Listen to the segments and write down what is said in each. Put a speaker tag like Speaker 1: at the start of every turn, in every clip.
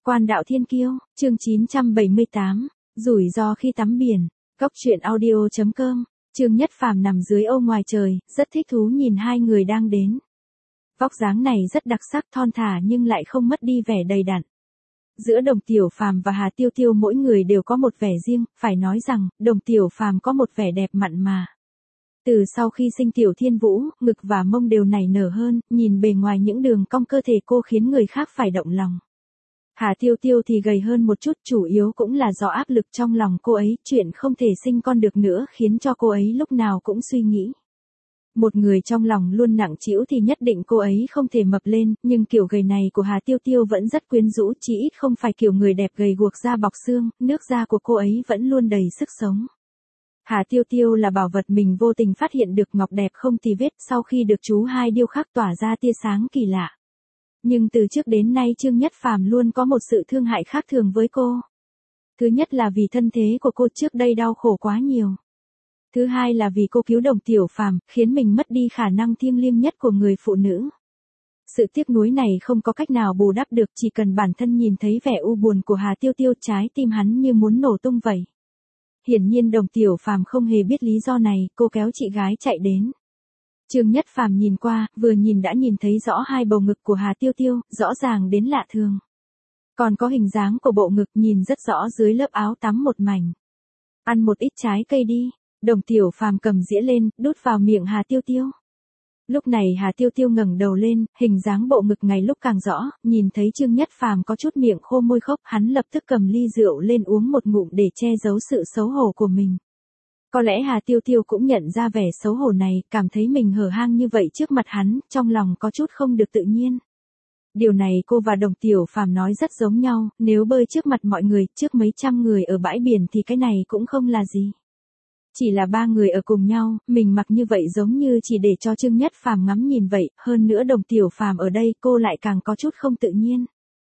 Speaker 1: Quan đạo thiên kiêu, chương 978, rủi ro khi tắm biển. Cốc truyện audio.com, Trương Nhất Phàm nằm dưới ô ngoài trời, rất thích thú nhìn hai người đang đến. Vóc dáng này rất đặc sắc, thon thả nhưng lại không mất đi vẻ đầy đặn. Giữa Đồng Tiểu Phàm và Hà Tiêu Tiêu mỗi người đều có một vẻ riêng, phải nói rằng, Đồng Tiểu Phàm có một vẻ đẹp mặn mà. Từ sau khi sinh Tiểu Thiên Vũ, ngực và mông đều nảy nở hơn, nhìn bề ngoài những đường cong cơ thể cô khiến người khác phải động lòng. Hà Tiêu Tiêu thì gầy hơn một chút, chủ yếu cũng là do áp lực trong lòng cô ấy, chuyện không thể sinh con được nữa khiến cho cô ấy lúc nào cũng suy nghĩ. Một người trong lòng luôn nặng trĩu thì nhất định cô ấy không thể mập lên, nhưng kiểu gầy này của Hà Tiêu Tiêu vẫn rất quyến rũ, chỉ ít không phải kiểu người đẹp gầy guộc da bọc xương, nước da của cô ấy vẫn luôn đầy sức sống. Hà Tiêu Tiêu là bảo vật mình vô tình phát hiện được, ngọc đẹp không tì vết, sau khi được chú hai điêu khắc tỏa ra tia sáng kỳ lạ. Nhưng từ trước đến nay Trương Nhất Phàm luôn có một sự thương hại khác thường với cô. Thứ nhất là vì thân thế của cô trước đây đau khổ quá nhiều. Thứ hai là vì cô cứu Đồng Tiểu Phàm, khiến mình mất đi khả năng thiêng liêng nhất của người phụ nữ. Sự tiếc nuối này không có cách nào bù đắp được, chỉ cần bản thân nhìn thấy vẻ u buồn của Hà Tiêu Tiêu, trái tim hắn như muốn nổ tung vậy. Hiển nhiên Đồng Tiểu Phàm không hề biết lý do này, cô kéo chị gái chạy đến. Trương Nhất Phàm nhìn qua, vừa nhìn đã nhìn thấy rõ hai bầu ngực của Hà Tiêu Tiêu, rõ ràng đến lạ thường. Còn có hình dáng của bộ ngực nhìn rất rõ dưới lớp áo tắm một mảnh. Ăn một ít trái cây đi. Đồng Tiểu Phàm cầm dĩa lên, đút vào miệng Hà Tiêu Tiêu. Lúc này Hà Tiêu Tiêu ngẩng đầu lên, hình dáng bộ ngực ngày lúc càng rõ, nhìn thấy Trương Nhất Phàm có chút miệng khô môi khốc, hắn lập tức cầm ly rượu lên uống một ngụm để che giấu sự xấu hổ của mình. Có lẽ Hà Tiêu Tiêu cũng nhận ra vẻ xấu hổ này, cảm thấy mình hở hang như vậy trước mặt hắn, trong lòng có chút không được tự nhiên. Điều này cô và Đồng Tiểu Phàm nói rất giống nhau, nếu bơi trước mặt mọi người, trước mấy trăm người ở bãi biển thì cái này cũng không là gì. Chỉ là ba người ở cùng nhau, mình mặc như vậy giống như chỉ để cho Trương Nhất Phàm ngắm nhìn vậy, hơn nữa Đồng Tiểu Phàm ở đây cô lại càng có chút không tự nhiên.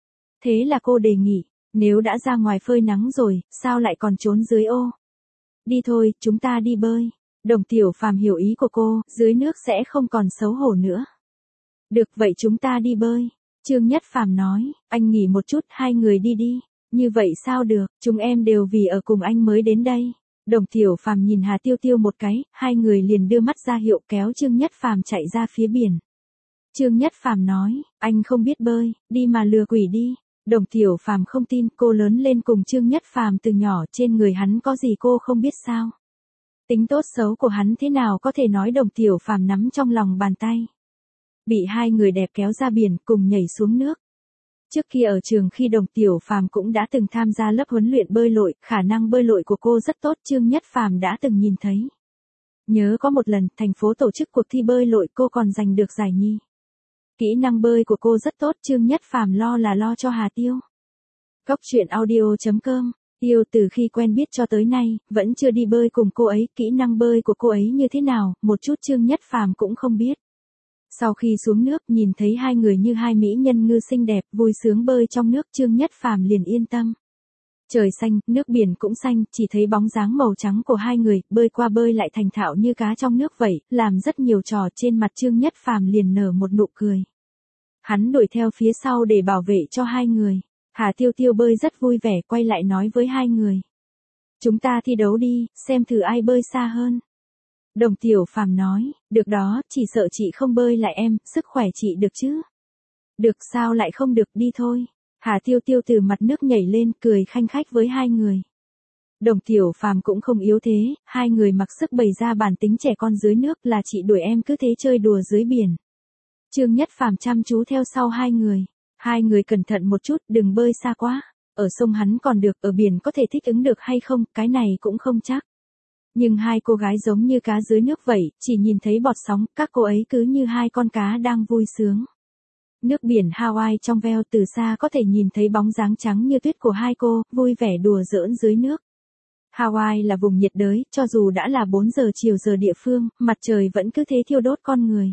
Speaker 1: Thế là cô đề nghị, nếu đã ra ngoài phơi nắng rồi, sao lại còn trốn dưới ô? Đi thôi, chúng ta đi bơi. Đồng Tiểu Phàm hiểu ý của cô, dưới nước sẽ không còn xấu hổ nữa. Được vậy chúng ta đi bơi. Trương Nhất Phàm nói, anh nghỉ một chút, hai người đi đi. Như vậy sao được, chúng em đều vì ở cùng anh mới đến đây. Đồng Tiểu Phàm nhìn Hà Tiêu Tiêu một cái, hai người liền đưa mắt ra hiệu kéo Trương Nhất Phàm chạy ra phía biển. Trương Nhất Phàm nói, anh không biết bơi, đi mà lừa quỷ đi. Đồng Tiểu Phàm không tin, cô lớn lên cùng Trương Nhất Phàm từ nhỏ, trên người hắn có gì cô không biết sao? Tính tốt xấu của hắn thế nào có thể nói Đồng Tiểu Phàm nắm trong lòng bàn tay. Bị hai người đẹp kéo ra biển, cùng nhảy xuống nước. Trước kia ở trường khi Đồng Tiểu Phàm cũng đã từng tham gia lớp huấn luyện bơi lội, khả năng bơi lội của cô rất tốt, Trương Nhất Phàm đã từng nhìn thấy. Nhớ có một lần, thành phố tổ chức cuộc thi bơi lội, cô còn giành được giải nhì. Kỹ năng bơi của cô rất tốt, Trương Nhất Phàm lo cho Hà Tiêu. Cốc truyện audio.com, yêu từ khi quen biết cho tới nay, vẫn chưa đi bơi cùng cô ấy, kỹ năng bơi của cô ấy như thế nào, một chút Trương Nhất Phàm cũng không biết. Sau khi xuống nước, nhìn thấy hai người như hai mỹ nhân ngư xinh đẹp, vui sướng bơi trong nước, Trương Nhất Phàm liền yên tâm. Trời xanh, nước biển cũng xanh, chỉ thấy bóng dáng màu trắng của hai người, bơi qua bơi lại thành thạo như cá trong nước vậy, làm rất nhiều trò, trên mặt Trương Nhất Phàm liền nở một nụ cười. Hắn đuổi theo phía sau để bảo vệ cho hai người. Hà Tiêu Tiêu bơi rất vui vẻ, quay lại nói với hai người. Chúng ta thi đấu đi, xem thử ai bơi xa hơn. Đồng Tiểu Phàm nói, được đó, chỉ sợ chị không bơi lại em, sức khỏe chị được chứ? Được, sao lại không được, đi thôi. Hà Tiêu Tiêu từ mặt nước nhảy lên, cười khanh khách với hai người. Đồng Tiểu Phàm cũng không yếu thế, hai người mặc sức bày ra bản tính trẻ con dưới nước, là chị đuổi em cứ thế chơi đùa dưới biển. Trương Nhất Phàm chăm chú theo sau hai người. Hai người cẩn thận một chút, đừng bơi xa quá. Ở sông hắn còn được, ở biển có thể thích ứng được hay không, cái này cũng không chắc. Nhưng hai cô gái giống như cá dưới nước vậy, chỉ nhìn thấy bọt sóng, các cô ấy cứ như hai con cá đang vui sướng. Nước biển Hawaii trong veo, từ xa có thể nhìn thấy bóng dáng trắng như tuyết của hai cô, vui vẻ đùa giỡn dưới nước. Hawaii là vùng nhiệt đới, cho dù đã là 4 giờ chiều giờ địa phương, mặt trời vẫn cứ thế thiêu đốt con người.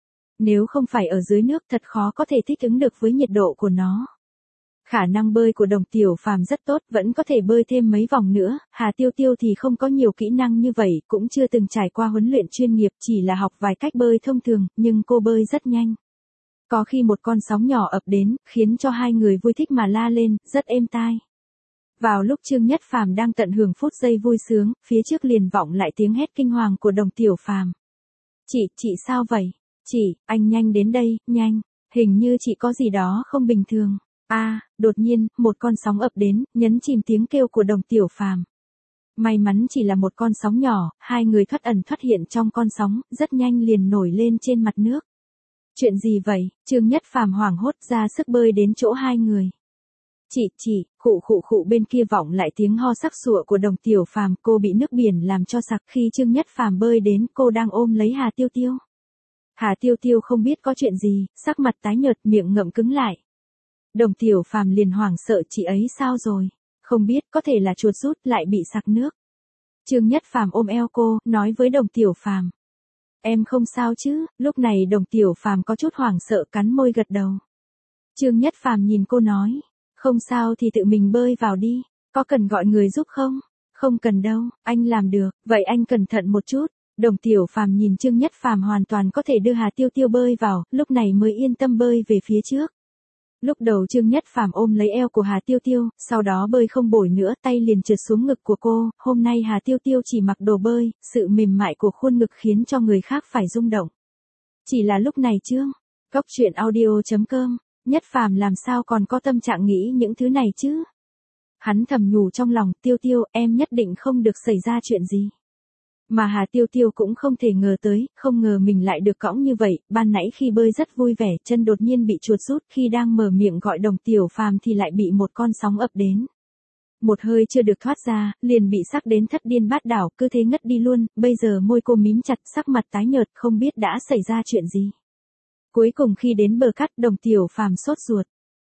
Speaker 1: Nếu không phải ở dưới nước thật khó có thể thích ứng được với nhiệt độ của nó. Khả năng bơi của Đồng Tiểu Phàm rất tốt, vẫn có thể bơi thêm mấy vòng nữa, Hà Tiêu Tiêu thì không có nhiều kỹ năng như vậy, cũng chưa từng trải qua huấn luyện chuyên nghiệp, chỉ là học vài cách bơi thông thường, nhưng cô bơi rất nhanh. Có khi một con sóng nhỏ ập đến, khiến cho hai người vui thích mà la lên, rất êm tai. Vào lúc Trương Nhất Phàm đang tận hưởng phút giây vui sướng, phía trước liền vọng lại tiếng hét kinh hoàng của Đồng Tiểu Phàm. Chị sao vậy? Chị, anh nhanh đến đây, nhanh, hình như chị có gì đó không bình thường. Đột nhiên, một con sóng ập đến, nhấn chìm tiếng kêu của Đồng Tiểu Phàm. May mắn chỉ là một con sóng nhỏ, hai người thoát ẩn thoát hiện trong con sóng, rất nhanh liền nổi lên trên mặt nước. Chuyện gì vậy? Trương Nhất Phàm hoảng hốt ra sức bơi đến chỗ hai người. Chị, khụ bên kia vọng lại tiếng ho sắc sụa của Đồng Tiểu Phàm, cô bị nước biển làm cho sặc. Khi Trương Nhất Phàm bơi đến, cô đang ôm lấy Hà Tiêu Tiêu. Hà Tiêu Tiêu không biết có chuyện gì, sắc mặt tái nhợt, miệng ngậm cứng lại. Đồng Tiểu Phàm liền hoảng sợ, chị ấy sao rồi? Không biết, có thể là chuột rút lại bị sặc nước. Trương Nhất Phàm ôm eo cô, nói với Đồng Tiểu Phàm. Em không sao chứ? Lúc này Đồng Tiểu Phàm có chút hoảng sợ, cắn môi gật đầu. Trương Nhất Phàm nhìn cô nói. Không sao thì tự mình bơi vào đi, có cần gọi người giúp không? Không cần đâu, anh làm được, vậy anh cẩn thận một chút. Đồng Tiểu Phàm nhìn Trương Nhất Phàm hoàn toàn có thể đưa Hà Tiêu Tiêu bơi vào, lúc này mới yên tâm bơi về phía trước. Lúc đầu Trương Nhất Phàm ôm lấy eo của Hà Tiêu Tiêu, sau đó bơi không bổi nữa, tay liền trượt xuống ngực của cô. Hôm nay Hà Tiêu Tiêu chỉ mặc đồ bơi, sự mềm mại của khuôn ngực khiến cho người khác phải rung động. Chỉ là lúc này Trương, Goctruyện.audio.com, Nhất Phàm làm sao còn có tâm trạng nghĩ những thứ này chứ? Hắn thầm nhủ trong lòng, Tiêu Tiêu, em nhất định không được xảy ra chuyện gì. Mà Hà Tiêu Tiêu cũng không thể ngờ tới, không ngờ mình lại được cõng như vậy. Ban nãy khi bơi rất vui vẻ, chân đột nhiên bị chuột rút, khi đang mở miệng gọi Đồng Tiểu Phàm thì lại bị một con sóng ập đến. Một hơi chưa được thoát ra, liền bị sắc đến thất điên bát đảo, cứ thế ngất đi luôn. Bây giờ môi cô mím chặt, sắc mặt tái nhợt, không biết đã xảy ra chuyện gì. Cuối cùng khi đến bờ cát, Đồng Tiểu Phàm sốt ruột.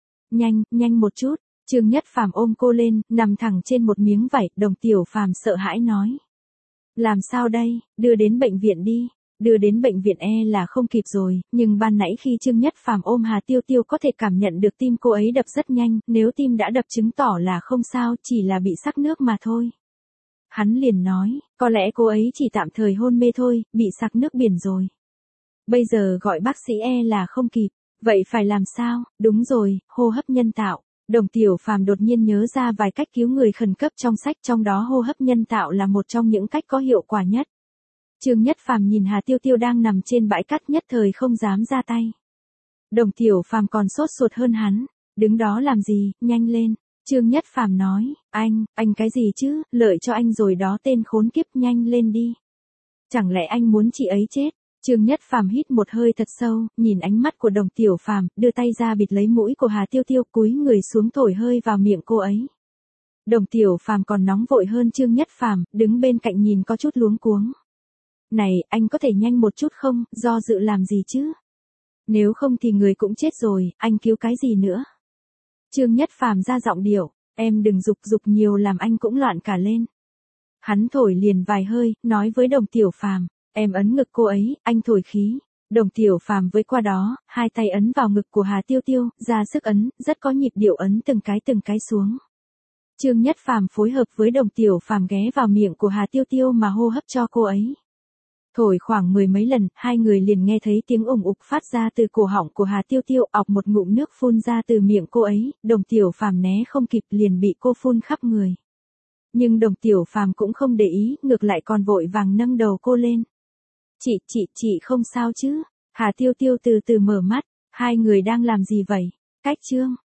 Speaker 1: Nhanh một chút. Trương Nhất Phàm ôm cô lên, nằm thẳng trên một miếng vải. Đồng Tiểu Phàm sợ hãi nói. Làm sao đây? Đưa đến bệnh viện đi. Đưa đến bệnh viện là không kịp rồi, nhưng ban nãy khi Trương Nhất Phàm ôm Hà Tiêu Tiêu có thể cảm nhận được tim cô ấy đập rất nhanh, nếu tim đã đập chứng tỏ là không sao, chỉ là bị sặc nước mà thôi. Hắn liền nói, có lẽ cô ấy chỉ tạm thời hôn mê thôi, bị sặc nước biển rồi. Bây giờ gọi bác sĩ là không kịp, vậy phải làm sao? Đúng rồi, hô hấp nhân tạo. Đồng Tiểu Phàm đột nhiên nhớ ra vài cách cứu người khẩn cấp trong sách, trong đó hô hấp nhân tạo là một trong những cách có hiệu quả nhất. Trương Nhất Phàm nhìn Hà Tiêu Tiêu đang nằm trên bãi cát, nhất thời không dám ra tay. Đồng Tiểu Phàm còn sốt ruột hơn hắn, đứng đó làm gì, nhanh lên. Trương Nhất Phàm nói, anh cái gì chứ, lợi cho anh rồi đó tên khốn kiếp, nhanh lên đi. Chẳng lẽ anh muốn chị ấy chết? Trương Nhất Phàm hít một hơi thật sâu, nhìn ánh mắt của Đồng Tiểu Phàm, đưa tay ra bịt lấy mũi của Hà Tiêu Tiêu, cúi người xuống thổi hơi vào miệng cô ấy. Đồng Tiểu Phàm còn nóng vội hơn Trương Nhất Phàm, đứng bên cạnh nhìn có chút luống cuống. Này, anh có thể nhanh một chút không, do dự làm gì chứ? Nếu không thì người cũng chết rồi, anh cứu cái gì nữa? Trương Nhất Phàm ra giọng điệu, em đừng dục nhiều làm anh cũng loạn cả lên. Hắn thổi liền vài hơi, nói với Đồng Tiểu Phàm, em ấn ngực cô ấy, anh thổi khí. Đồng Tiểu Phàm với qua đó, hai tay ấn vào ngực của Hà Tiêu Tiêu, ra sức ấn, rất có nhịp điệu ấn từng cái xuống. Trương Nhất Phàm phối hợp với Đồng Tiểu Phàm ghé vào miệng của Hà Tiêu Tiêu mà hô hấp cho cô ấy. Thổi khoảng 10 mấy lần, hai người liền nghe thấy tiếng ủng ục phát ra từ cổ họng của Hà Tiêu Tiêu, ọc một ngụm nước phun ra từ miệng cô ấy, Đồng Tiểu Phàm né không kịp liền bị cô phun khắp người. Nhưng Đồng Tiểu Phàm cũng không để ý, ngược lại còn vội vàng nâng đầu cô lên. Chị không sao chứ? Hà Tiêu Tiêu từ từ mở mắt, hai người đang làm gì vậy? Cách Trương